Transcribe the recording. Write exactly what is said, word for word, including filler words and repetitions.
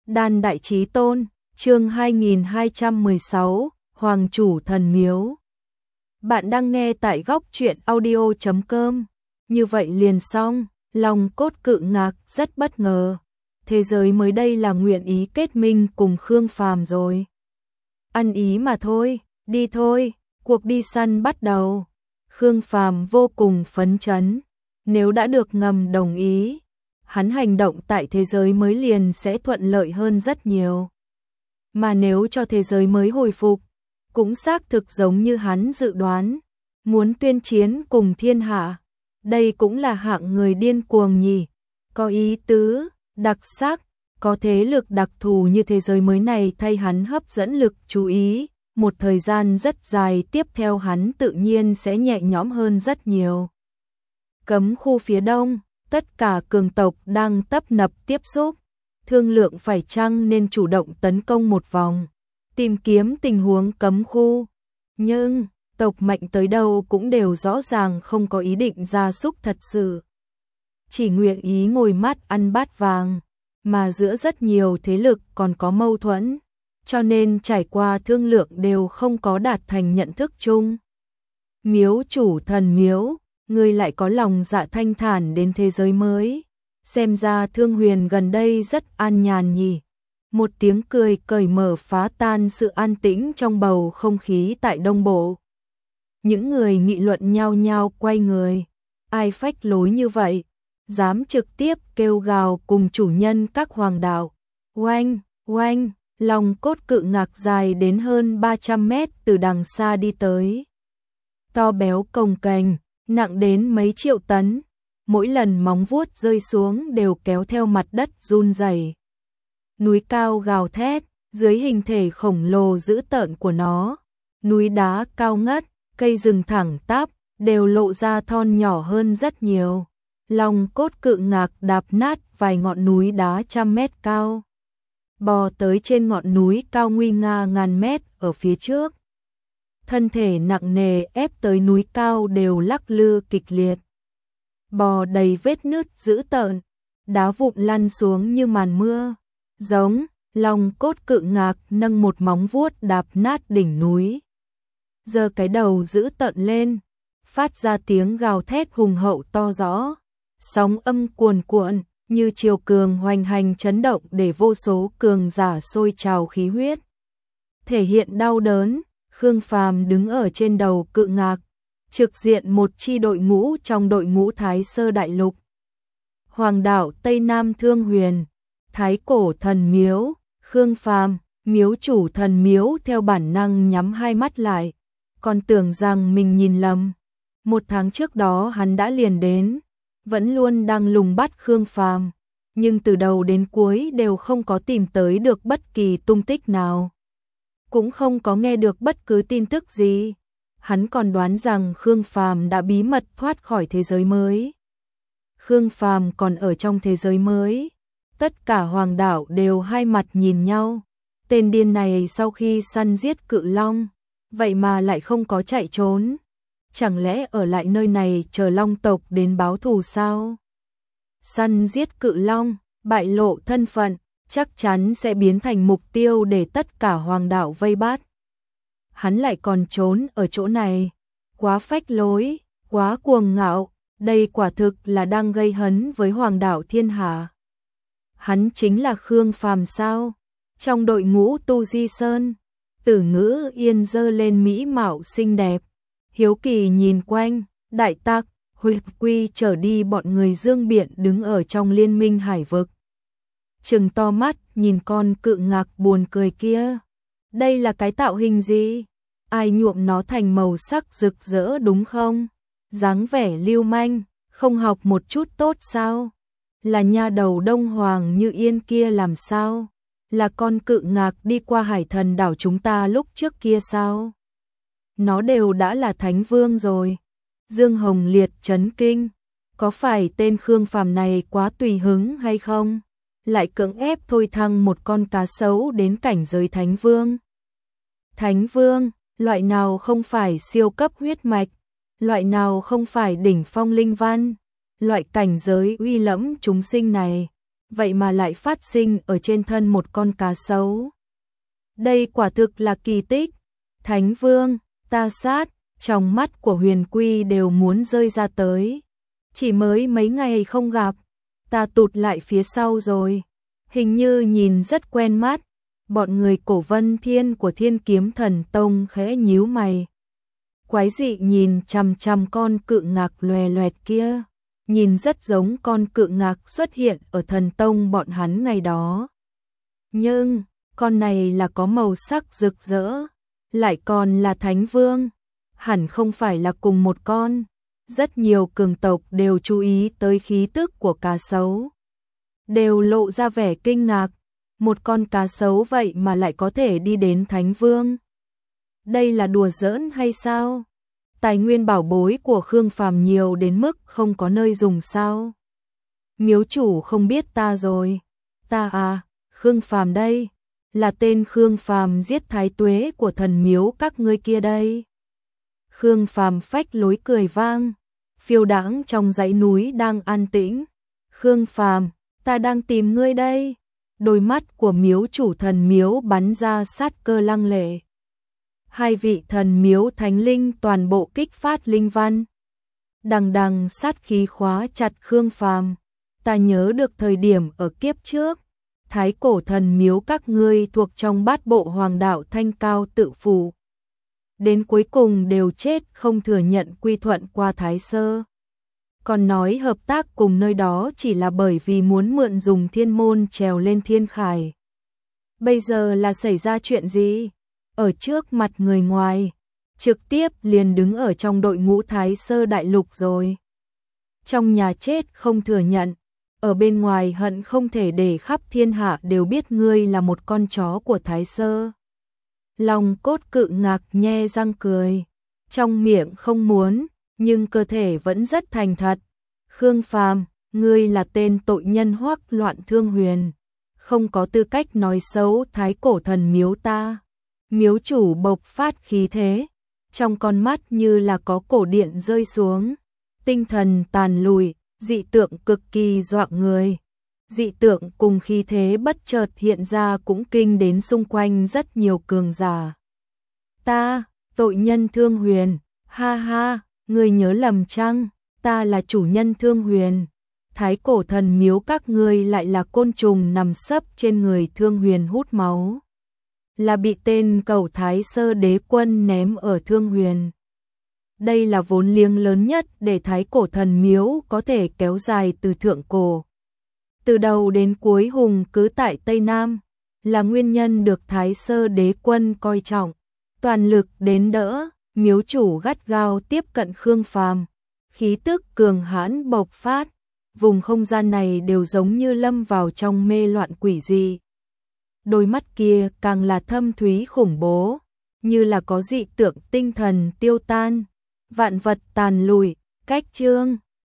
Đan Đại Chí Tôn, chương hai nghìn hai trăm mười sáu, Hoàng Chủ Thần Miếu. Bạn đang nghe tại góc truyện audio chấm com. Như vậy liền xong, lòng cốt cự ngạc rất bất ngờ. Thế giới mới đây là nguyện ý kết minh cùng Khương Phàm rồi. Ăn ý mà thôi, đi thôi, cuộc đi săn bắt đầu. Khương Phàm vô cùng phấn chấn, nếu đã được ngầm đồng ý, hắn hành động tại thế giới mới liền sẽ thuận lợi hơn rất nhiều. Mà nếu cho thế giới mới hồi phục, cũng xác thực giống như hắn dự đoán, muốn tuyên chiến cùng thiên hạ. Đây cũng là hạng người điên cuồng nhỉ, có ý tứ, đặc sắc, có thế lực đặc thù như thế giới mới này thay hắn hấp dẫn lực chú ý, một thời gian rất dài tiếp theo hắn tự nhiên sẽ nhẹ nhõm hơn rất nhiều. Cấm khu phía đông, tất cả cường tộc đang tấp nập tiếp xúc, thương lượng phải chăng nên chủ động tấn công một vòng, tìm kiếm tình huống cấm khu. Nhưng, tộc mạnh tới đâu cũng đều rõ ràng không có ý định ra súc thật sự. Chỉ nguyện ý ngồi mát ăn bát vàng, mà giữa rất nhiều thế lực còn có mâu thuẫn, cho nên trải qua thương lượng đều không có đạt thành nhận thức chung. Miếu chủ thần miếu, ngươi lại có lòng dạ thanh thản đến thế giới mới. Xem ra Thương Huyền gần đây rất an nhàn nhỉ. Một tiếng cười cởi mở phá tan sự an tĩnh trong bầu không khí tại Đông Bộ. Những người nghị luận nhao nhao quay người. Ai phách lối như vậy? Dám trực tiếp kêu gào cùng chủ nhân các hoàng đạo. Oanh, oanh, lòng cốt cự ngạc dài đến hơn ba trăm mét từ đằng xa đi tới. To béo cồng kềnh, nặng đến mấy triệu tấn. Mỗi lần móng vuốt rơi xuống đều kéo theo mặt đất run rẩy. Núi cao gào thét, dưới hình thể khổng lồ dữ tợn của nó. Núi đá cao ngất, cây rừng thẳng tắp, đều lộ ra thon nhỏ hơn rất nhiều. Lòng cốt cự ngạc đạp nát vài ngọn núi đá trăm mét cao. Bò tới trên ngọn núi cao nguy nga ngàn mét ở phía trước. Thân thể nặng nề ép tới núi cao đều lắc lư kịch liệt. Bò đầy vết nứt dữ tợn, đá vụn lăn xuống như màn mưa. Giống, lòng cốt cự ngạc nâng một móng vuốt đạp nát đỉnh núi. Giơ cái đầu dữ tợn lên, phát ra tiếng gào thét hùng hậu to rõ. Sóng âm cuồn cuộn, như triều cường hoành hành chấn động để vô số cường giả sôi trào khí huyết. Thể hiện đau đớn, Khương Phàm đứng ở trên đầu cự ngạc, trực diện một chi đội ngũ trong đội ngũ Thái Sơ Đại Lục. Hoàng đạo Tây Nam Thương Huyền, Thái Cổ Thần Miếu, Khương Phàm, miếu chủ thần miếu theo bản năng nhắm hai mắt lại, còn tưởng rằng mình nhìn lầm. Một tháng trước đó hắn đã liền đến, vẫn luôn đang lùng bắt Khương Phàm, nhưng từ đầu đến cuối đều không có tìm tới được bất kỳ tung tích nào. Cũng không có nghe được bất cứ tin tức gì. Hắn còn đoán rằng Khương Phàm đã bí mật thoát khỏi thế giới mới. Khương Phàm còn ở trong thế giới mới. Tất cả hoàng đảo đều hai mặt nhìn nhau. Tên điên này sau khi săn giết cự long, vậy mà lại không có chạy trốn. Chẳng lẽ ở lại nơi này chờ long tộc đến báo thù sao? Săn giết cự long, bại lộ thân phận, chắc chắn sẽ biến thành mục tiêu để tất cả hoàng đảo vây bắt. Hắn lại còn trốn ở chỗ này, quá phách lối, quá cuồng ngạo, đây quả thực là đang gây hấn với hoàng đảo thiên hạ. Hắn chính là Khương Phàm sao? Trong đội ngũ Tu Di Sơn, Tử Ngữ Yên giơ lên mỹ mạo xinh đẹp, hiếu kỳ nhìn quanh, đại tặc, Huyết Quy trở đi bọn người Dương Biện đứng ở trong liên minh hải vực. Trừng to mắt nhìn con cự ngạc buồn cười kia. Đây là cái tạo hình gì? Ai nhuộm nó thành màu sắc rực rỡ đúng không? Dáng vẻ lưu manh, không học một chút tốt sao? Là nha đầu Đông Hoàng Như Yên kia làm sao? Là con cự ngạc đi qua hải thần đảo chúng ta lúc trước kia sao? Nó đều đã là thánh vương rồi. Dương Hồng Liệt chấn kinh. Có phải tên Khương Phàm này quá tùy hứng hay không? Lại cưỡng ép thôi thăng một con cá sấu đến cảnh giới thánh vương. Thánh vương, loại nào không phải siêu cấp huyết mạch, loại nào không phải đỉnh phong linh văn, loại cảnh giới uy lẫm chúng sinh này, vậy mà lại phát sinh ở trên thân một con cá sấu. Đây quả thực là kỳ tích. Thánh Vương, ta sát, trong mắt của Huyền Quy đều muốn rơi ra tới. Chỉ mới mấy ngày không gặp, ta tụt lại phía sau rồi. Hình như nhìn rất quen mắt. Bọn người Cổ Vân Thiên của Thiên Kiếm Thần Tông khẽ nhíu mày. Quái dị nhìn chằm chằm con cự ngạc loè loẹt kia, nhìn rất giống con cự ngạc xuất hiện ở Thần Tông bọn hắn ngày đó. Nhưng, con này là có màu sắc rực rỡ, lại còn là Thánh Vương, hẳn không phải là cùng một con. Rất nhiều cường tộc đều chú ý tới khí tức của cá sấu, đều lộ ra vẻ kinh ngạc. Một con cá sấu vậy mà lại có thể đi đến Thánh Vương. Đây là đùa giỡn hay sao? Tài nguyên bảo bối của Khương Phàm nhiều đến mức không có nơi dùng sao? Miếu chủ không biết ta rồi. Ta à, Khương Phàm đây, là tên Khương Phàm giết Thái Tuế của thần miếu các ngươi kia đây. Khương Phàm phách lối cười vang, phiêu đãng trong dãy núi đang an tĩnh. Khương Phàm, ta đang tìm ngươi đây. Đôi mắt của miếu chủ thần miếu bắn ra sát cơ lăng lệ. Hai vị thần miếu thánh linh toàn bộ kích phát linh văn. Đằng đằng sát khí khóa chặt Khương Phàm. Ta nhớ được thời điểm ở kiếp trước, thái cổ thần miếu các ngươi thuộc trong bát bộ hoàng đạo thanh cao tự phủ. Đến cuối cùng đều chết không thừa nhận quy thuận qua Thái Sơ. Còn nói hợp tác cùng nơi đó chỉ là bởi vì muốn mượn dùng thiên môn trèo lên thiên khải. Bây giờ là xảy ra chuyện gì? Ở trước mặt người ngoài, trực tiếp liền đứng ở trong đội ngũ Thái Sơ đại lục rồi. Trong nhà chết không thừa nhận, ở bên ngoài hận không thể để khắp thiên hạ đều biết ngươi là một con chó của Thái Sơ. Lòng cốt cự ngạc nhe răng cười, trong miệng không muốn, nhưng cơ thể vẫn rất thành thật. Khương Phàm, ngươi là tên tội nhân hoắc loạn thương huyền, không có tư cách nói xấu thái cổ thần miếu ta. Miếu chủ bộc phát khí thế, trong con mắt như là có cổ điện rơi xuống, tinh thần tàn lùi, dị tượng cực kỳ dọa người. Dị tượng cùng khí thế bất chợt hiện ra cũng kinh đến xung quanh rất nhiều cường giả. Ta, tội nhân Thương Huyền, ha ha, ngươi nhớ lầm chăng? Ta là chủ nhân Thương Huyền. Thái cổ thần miếu các ngươi lại là côn trùng nằm sấp trên người Thương Huyền hút máu. Là bị tên Cẩu Thái Sơ đế quân ném ở Thương Huyền. Đây là vốn liếng lớn nhất để thái cổ thần miếu có thể kéo dài từ thượng cổ. Từ đầu đến cuối hùng cứ tại Tây Nam, là nguyên nhân được Thái Sơ đế quân coi trọng, toàn lực đến đỡ. Miếu chủ gắt gao tiếp cận Khương Phàm, khí tức cường hãn bộc phát, vùng không gian này đều giống như lâm vào trong mê loạn quỷ dị. Đôi mắt kia càng là thâm thúy khủng bố, như là có dị tượng tinh thần tiêu tan, vạn vật tàn lùi, cách chương.